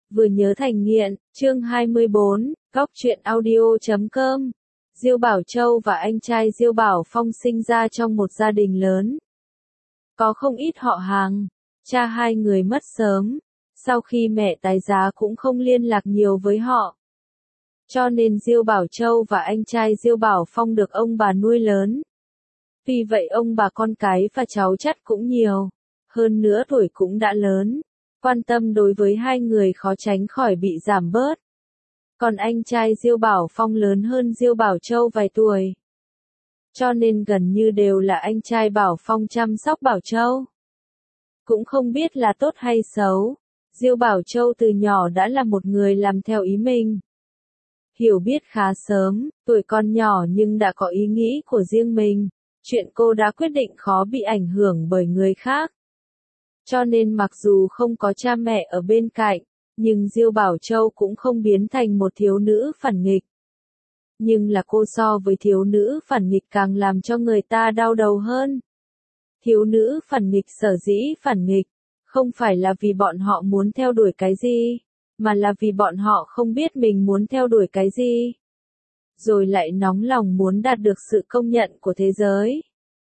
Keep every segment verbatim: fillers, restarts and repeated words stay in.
Vừa nhớ thành nghiện, chương hai mươi bốn, góc truyện audio chấm com. Diêu Bảo Châu và anh trai Diêu Bảo Phong sinh ra trong một gia đình lớn. Có không ít họ hàng, cha hai người mất sớm, sau khi mẹ tái giá cũng không liên lạc nhiều với họ. Cho nên Diêu Bảo Châu và anh trai Diêu Bảo Phong được ông bà nuôi lớn. Vì vậy ông bà con cái và cháu chắt cũng nhiều, hơn nữa tuổi cũng đã lớn. Quan tâm đối với hai người khó tránh khỏi bị giảm bớt. Còn anh trai Diêu Bảo Phong lớn hơn Diêu Bảo Châu vài tuổi. Cho nên gần như đều là anh trai Bảo Phong chăm sóc Bảo Châu. Cũng không biết là tốt hay xấu, Diêu Bảo Châu từ nhỏ đã là một người làm theo ý mình. Hiểu biết khá sớm, tuổi còn nhỏ nhưng đã có ý nghĩ của riêng mình. Chuyện cô đã quyết định khó bị ảnh hưởng bởi người khác. Cho nên mặc dù không có cha mẹ ở bên cạnh, nhưng Diêu Bảo Châu cũng không biến thành một thiếu nữ phản nghịch. Nhưng là cô so với thiếu nữ phản nghịch càng làm cho người ta đau đầu hơn. Thiếu nữ phản nghịch sở dĩ phản nghịch, không phải là vì bọn họ muốn theo đuổi cái gì, mà là vì bọn họ không biết mình muốn theo đuổi cái gì. Rồi lại nóng lòng muốn đạt được sự công nhận của thế giới.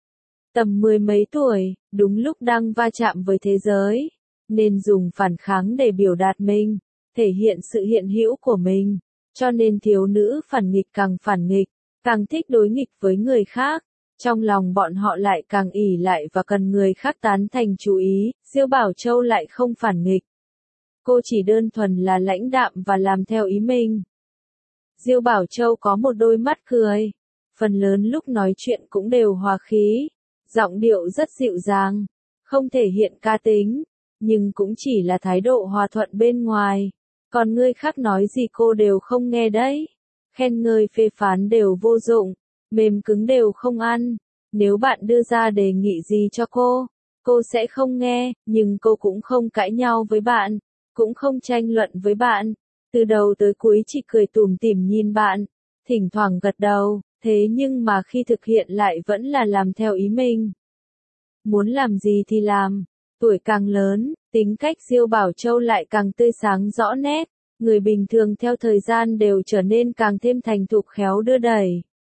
Tầm mười mấy tuổi, đúng lúc đang va chạm với thế giới, nên dùng phản kháng để biểu đạt mình, thể hiện sự hiện hữu của mình, cho nên thiếu nữ phản nghịch càng phản nghịch, càng thích đối nghịch với người khác, trong lòng bọn họ lại càng ỷ lại và cần người khác tán thành chú ý. Diêu Bảo Châu lại không phản nghịch. Cô chỉ đơn thuần là lãnh đạm và làm theo ý mình. Diêu Bảo Châu có một đôi mắt cười, phần lớn lúc nói chuyện cũng đều hòa khí. Giọng điệu rất dịu dàng, không thể hiện cá tính, nhưng cũng chỉ là thái độ hòa thuận bên ngoài. Còn người khác nói gì cô đều không nghe đấy. Khen ngợi phê phán đều vô dụng, mềm cứng đều không ăn. Nếu bạn đưa ra đề nghị gì cho cô, cô sẽ không nghe, nhưng cô cũng không cãi nhau với bạn, cũng không tranh luận với bạn. Từ đầu tới cuối chỉ cười tủm tỉm nhìn bạn, thỉnh thoảng gật đầu. Thế nhưng mà khi thực hiện lại vẫn là làm theo ý mình. Muốn làm gì thì làm. Tuổi càng lớn, tính cách Diêu Bảo Châu lại càng tươi sáng rõ nét. Người bình thường theo thời gian đều trở nên càng thêm thành thục khéo đưa đẩy.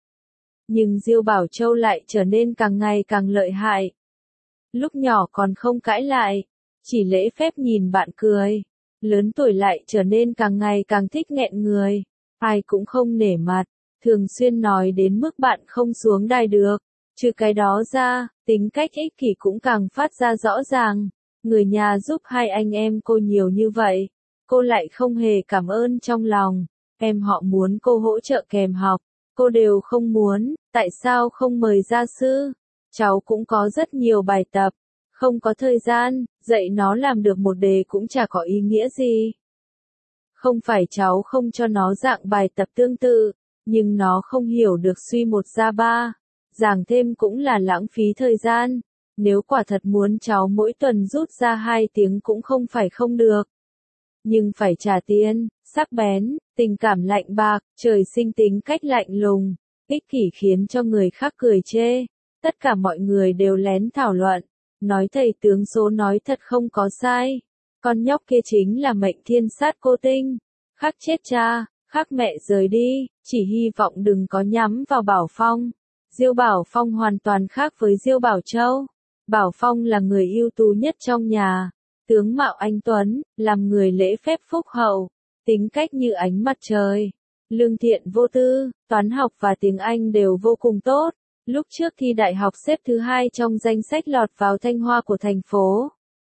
Nhưng Diêu Bảo Châu lại trở nên càng ngày càng lợi hại. Lúc nhỏ còn không cãi lại, chỉ lễ phép nhìn bạn cười. Lớn tuổi lại trở nên càng ngày càng thích nghẹn người. Ai cũng không nể mặt. Thường xuyên nói đến mức bạn không xuống đài được. Trừ cái đó ra, tính cách ích kỷ cũng càng phát ra rõ ràng. Người nhà giúp hai anh em cô nhiều như vậy, cô lại không hề cảm ơn trong lòng. Em họ muốn cô hỗ trợ kèm học, cô đều không muốn. Tại sao không mời gia sư? Cháu cũng có rất nhiều bài tập, không có thời gian, dạy nó làm được một đề cũng chả có ý nghĩa gì. Không phải cháu không cho nó dạng bài tập tương tự, nhưng nó không hiểu được suy một ra ba, giảng thêm cũng là lãng phí thời gian. Nếu quả thật muốn cháu mỗi tuần rút ra hai tiếng cũng không phải không được. Nhưng phải trả tiền. Sắc bén, tình cảm lạnh bạc, trời sinh tính cách lạnh lùng, ích kỷ khiến cho người khác cười chê. Tất cả mọi người đều lén thảo luận, nói thầy tướng số nói thật không có sai. Con nhóc kia chính là mệnh thiên sát cô tinh, khắc chết cha. Khác mẹ rời đi, chỉ hy vọng đừng có nhắm vào Bảo Phong. Diêu Bảo Phong hoàn toàn khác với Diêu Bảo Châu. Bảo Phong là người ưu tú nhất trong nhà, tướng mạo anh tuấn, làm người lễ phép phúc hậu, tính cách như ánh mặt trời, lương thiện vô tư, toán học và tiếng Anh đều vô cùng tốt. Lúc trước thi đại học xếp thứ hai trong danh sách lọt vào Thanh Hoa của thành phố.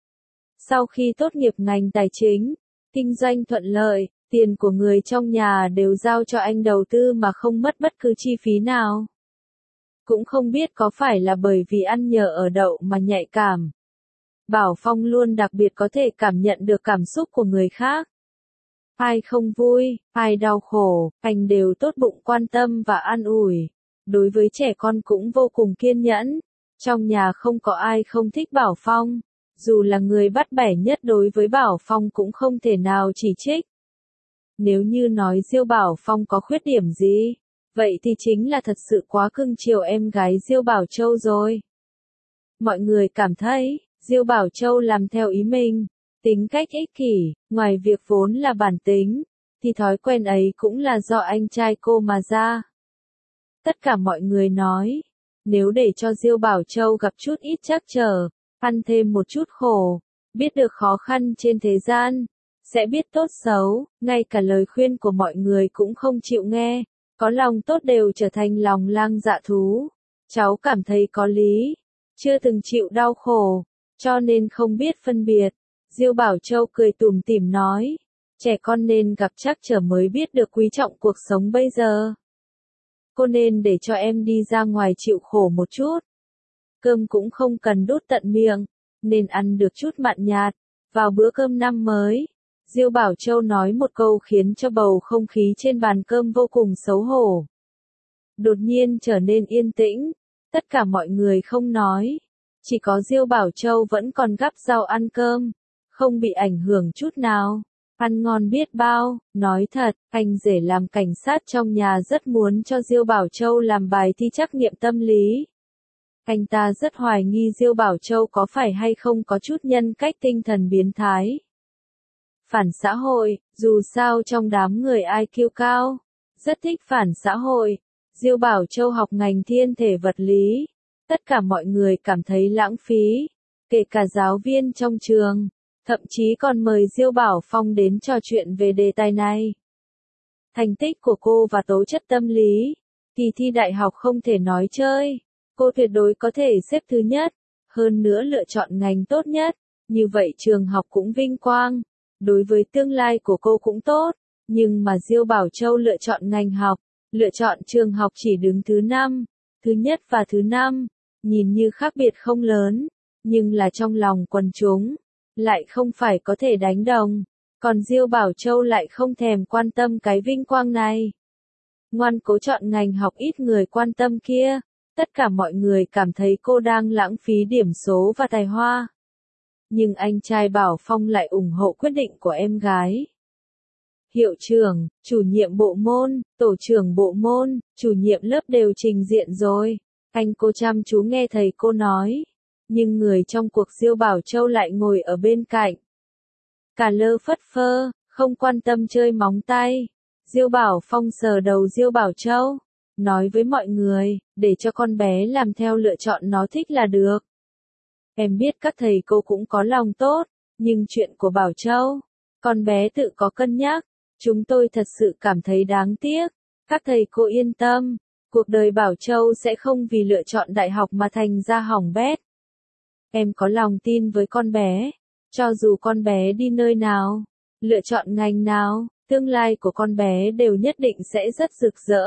Sau khi tốt nghiệp ngành tài chính, kinh doanh thuận lợi. Tiền của người trong nhà đều giao cho anh đầu tư mà không mất bất cứ chi phí nào. Cũng không biết có phải là bởi vì ăn nhờ ở đậu mà nhạy cảm. Bảo Phong luôn đặc biệt có thể cảm nhận được cảm xúc của người khác. Ai không vui, ai đau khổ, anh đều tốt bụng quan tâm và an ủi. Đối với trẻ con cũng vô cùng kiên nhẫn. Trong nhà không có ai không thích Bảo Phong. Dù là người bắt bẻ nhất đối với Bảo Phong cũng không thể nào chỉ trích. Nếu như nói Diêu Bảo Phong có khuyết điểm gì, vậy thì chính là thật sự quá cưng chiều em gái Diêu Bảo Châu rồi. Mọi người cảm thấy, Diêu Bảo Châu làm theo ý mình, Tính cách ích kỷ, ngoài việc vốn là bản tính, thì thói quen ấy cũng là do anh trai cô mà ra. Tất cả mọi người nói, nếu để cho Diêu Bảo Châu gặp chút ít trắc trở, ăn thêm một chút khổ, biết được khó khăn trên thế gian, sẽ biết tốt xấu, ngay cả lời khuyên của mọi người cũng không chịu nghe, có lòng tốt đều trở thành lòng lang dạ thú. Cháu cảm thấy có lý, chưa từng chịu đau khổ, cho nên không biết phân biệt. Diêu Bảo Châu cười tủm tỉm nói, trẻ con nên gặp trắc trở mới biết được quý trọng cuộc sống bây giờ. Cô nên để cho em đi ra ngoài chịu khổ một chút. Cơm cũng không cần đút tận miệng, nên ăn được chút mặn nhạt. Vào bữa cơm năm mới, Diêu Bảo Châu nói một câu khiến cho bầu không khí trên bàn cơm vô cùng xấu hổ. Đột nhiên trở nên yên tĩnh, tất cả mọi người không nói. Chỉ có Diêu Bảo Châu vẫn còn gắp rau ăn cơm, không bị ảnh hưởng chút nào. Ăn ngon biết bao, nói thật, anh rể làm cảnh sát trong nhà rất muốn cho Diêu Bảo Châu làm bài thi trắc nghiệm tâm lý. Anh ta rất hoài nghi Diêu Bảo Châu có phải hay không có chút nhân cách tinh thần biến thái. Phản xã hội, dù sao trong đám người i kiu cao, rất thích phản xã hội. Diêu Bảo Châu học ngành thiên thể vật lý, tất cả mọi người cảm thấy lãng phí, kể cả giáo viên trong trường. Thậm chí còn mời Diêu Bảo Phong đến trò chuyện về đề tài này. Thành tích của cô và tố chất tâm lý, kỳ thi đại học không thể nói chơi. Cô tuyệt đối có thể xếp thứ nhất, hơn nữa lựa chọn ngành tốt nhất. Như vậy trường học cũng vinh quang, đối với tương lai của cô cũng tốt. Nhưng mà Diêu Bảo Châu lựa chọn ngành học, lựa chọn trường học chỉ đứng thứ năm, thứ nhất và thứ năm, nhìn như khác biệt không lớn, nhưng là trong lòng quần chúng lại không phải có thể đánh đồng, còn Diêu Bảo Châu lại không thèm quan tâm cái vinh quang này. Ngoan cố chọn ngành học ít người quan tâm kia, tất cả mọi người cảm thấy cô đang lãng phí điểm số và tài hoa. Nhưng anh trai Bảo Phong lại ủng hộ quyết định của em gái. Hiệu trưởng, chủ nhiệm bộ môn, tổ trưởng bộ môn, chủ nhiệm lớp đều trình diện rồi. Anh cô chăm chú nghe thầy cô nói. Nhưng người trong cuộc Diêu Bảo Châu lại ngồi ở bên cạnh. Cả lơ phất phơ, không quan tâm chơi móng tay. Diêu Bảo Phong sờ đầu Diêu Bảo Châu, nói với mọi người, để cho con bé làm theo lựa chọn nó thích là được. Em biết các thầy cô cũng có lòng tốt, nhưng chuyện của Bảo Châu, con bé tự có cân nhắc. Chúng tôi thật sự cảm thấy đáng tiếc. Các thầy cô yên tâm, cuộc đời Bảo Châu sẽ không vì lựa chọn đại học mà thành ra hỏng bét. Em có lòng tin với con bé, cho dù con bé đi nơi nào, lựa chọn ngành nào, tương lai của con bé đều nhất định sẽ rất rực rỡ.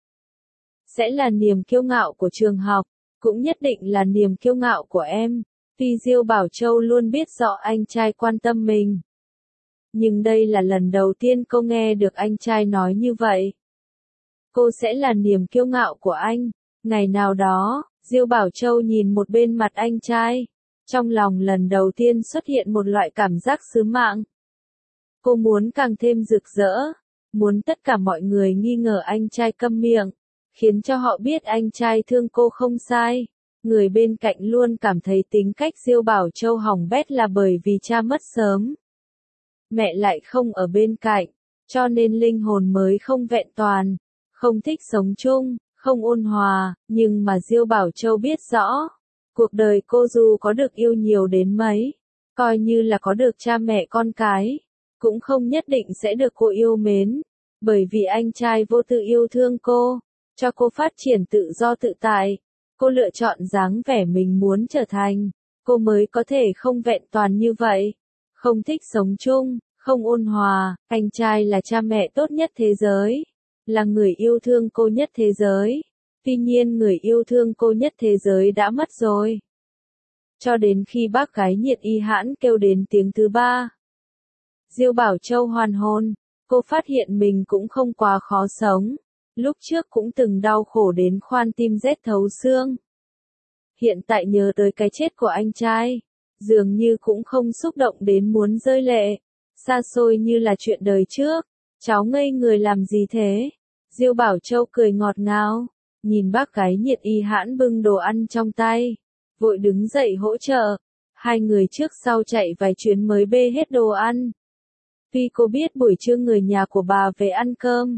Sẽ là niềm kiêu ngạo của trường học, cũng nhất định là niềm kiêu ngạo của em. Tuy Diêu Bảo Châu luôn biết rõ anh trai quan tâm mình, nhưng đây là lần đầu tiên cô nghe được anh trai nói như vậy. Cô sẽ là niềm kiêu ngạo của anh. Ngày nào đó, Diêu Bảo Châu nhìn một bên mặt anh trai. Trong lòng lần đầu tiên xuất hiện một loại cảm giác sứ mạng. Cô muốn càng thêm rực rỡ, muốn tất cả mọi người nghi ngờ anh trai câm miệng, khiến cho họ biết anh trai thương cô không sai. Người bên cạnh luôn cảm thấy tính cách Diêu Bảo Châu hỏng bét là bởi vì cha mất sớm. Mẹ lại không ở bên cạnh, cho nên linh hồn mới không vẹn toàn, không thích sống chung, không ôn hòa, nhưng mà Diêu Bảo Châu biết rõ. Cuộc đời cô dù có được yêu nhiều đến mấy, coi như là có được cha mẹ con cái, cũng không nhất định sẽ được cô yêu mến, bởi vì anh trai vô tư yêu thương cô, cho cô phát triển tự do tự tại. Cô lựa chọn dáng vẻ mình muốn trở thành, cô mới có thể không vẹn toàn như vậy, không thích sống chung, không ôn hòa. Anh trai là cha mẹ tốt nhất thế giới, là người yêu thương cô nhất thế giới. Tuy nhiên người yêu thương cô nhất thế giới đã mất rồi. Cho đến khi bác gái Nhiệt Y Hãn kêu đến tiếng thứ ba, Diêu Bảo Châu hoàn hồn, cô phát hiện mình cũng không quá khó sống. Lúc trước cũng từng đau khổ đến khoan tim rét thấu xương. Hiện tại nhớ tới cái chết của anh trai, dường như cũng không xúc động đến muốn rơi lệ. Xa xôi như là chuyện đời trước. Cháu ngây người làm gì thế? Diêu Bảo Châu cười ngọt ngào, nhìn bác gái Nhiệt Y Hãn bưng đồ ăn trong tay, vội đứng dậy hỗ trợ. Hai người trước sau chạy vài chuyến mới bê hết đồ ăn. Tuy cô biết buổi trưa người nhà của bà về ăn cơm,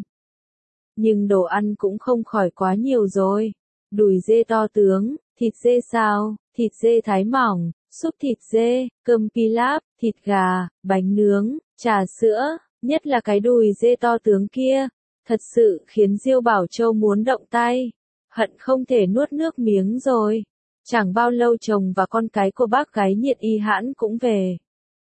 nhưng đồ ăn cũng không khỏi quá nhiều rồi. Đùi dê to tướng, thịt dê xào, thịt dê thái mỏng, súp thịt dê, cơm pilaf, thịt gà, bánh nướng, trà sữa, nhất là cái đùi dê to tướng kia, thật sự khiến Diêu Bảo Châu muốn động tay, hận không thể nuốt nước miếng rồi. Chẳng bao lâu chồng và con cái của bác gái Nhiệt Y Hãn cũng về.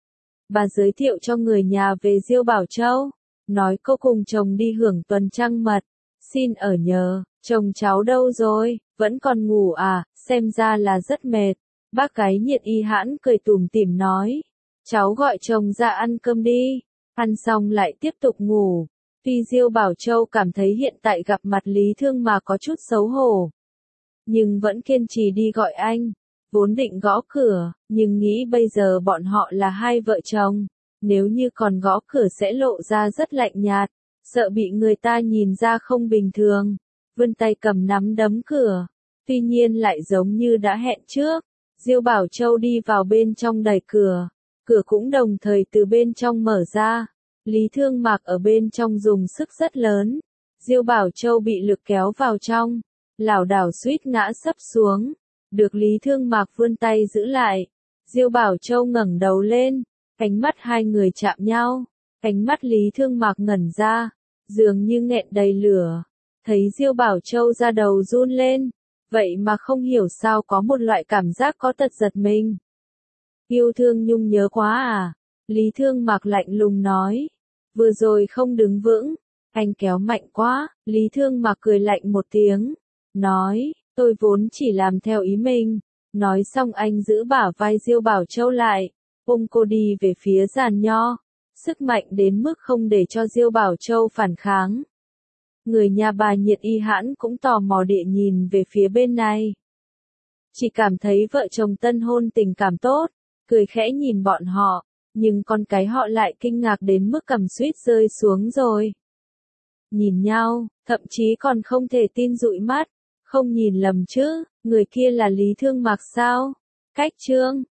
Bà giới thiệu cho người nhà về Diêu Bảo Châu, nói cô cùng chồng đi hưởng tuần trăng mật, xin ở nhờ. Chồng cháu đâu rồi, vẫn còn ngủ à, xem ra là rất mệt. Bác gái Nhiệt Y Hãn cười tủm tỉm nói, cháu gọi chồng ra ăn cơm đi, ăn xong lại tiếp tục ngủ. Tuy Diêu Bảo Châu cảm thấy hiện tại gặp mặt Lý Thương mà có chút xấu hổ, nhưng vẫn kiên trì đi gọi anh. Vốn định gõ cửa, nhưng nghĩ bây giờ bọn họ là hai vợ chồng, nếu như còn gõ cửa sẽ lộ ra rất lạnh nhạt, sợ bị người ta nhìn ra không bình thường. Vươn tay cầm nắm đấm cửa, tuy nhiên lại giống như đã hẹn trước. Diêu Bảo Châu đi vào bên trong đẩy cửa, cửa cũng đồng thời từ bên trong mở ra. Lý Thương Mạc ở bên trong dùng sức rất lớn, Diêu Bảo Châu bị lực kéo vào trong, lảo đảo suýt ngã sấp xuống, được Lý Thương Mạc vươn tay giữ lại. Diêu Bảo Châu ngẩng đầu lên, ánh mắt hai người chạm nhau, ánh mắt Lý Thương Mạc ngẩn ra, dường như nghẹn đầy lửa. Thấy Diêu Bảo Châu ra đầu run lên, vậy mà không hiểu sao có một loại cảm giác có tật giật mình. Yêu thương nhung nhớ quá à? Lý Thương Mạc lạnh lùng nói. Vừa rồi không đứng vững, anh kéo mạnh quá. Lý Thương Mạc cười lạnh một tiếng, nói, tôi vốn chỉ làm theo ý mình. Nói xong anh giữ bả vai Diêu Bảo Châu lại, ôm cô đi về phía giàn nho, sức mạnh đến mức không để cho Diêu Bảo Châu phản kháng. Người nhà bà Nhiệt Y Hãn cũng tò mò địa nhìn về phía bên này. Chỉ cảm thấy vợ chồng tân hôn tình cảm tốt, cười khẽ nhìn bọn họ, nhưng con cái họ lại kinh ngạc đến mức cầm suýt rơi xuống rồi. Nhìn nhau, thậm chí còn không thể tin dụi mắt, không nhìn lầm chứ, người kia là Lý Thương Mạc sao? Cách trương,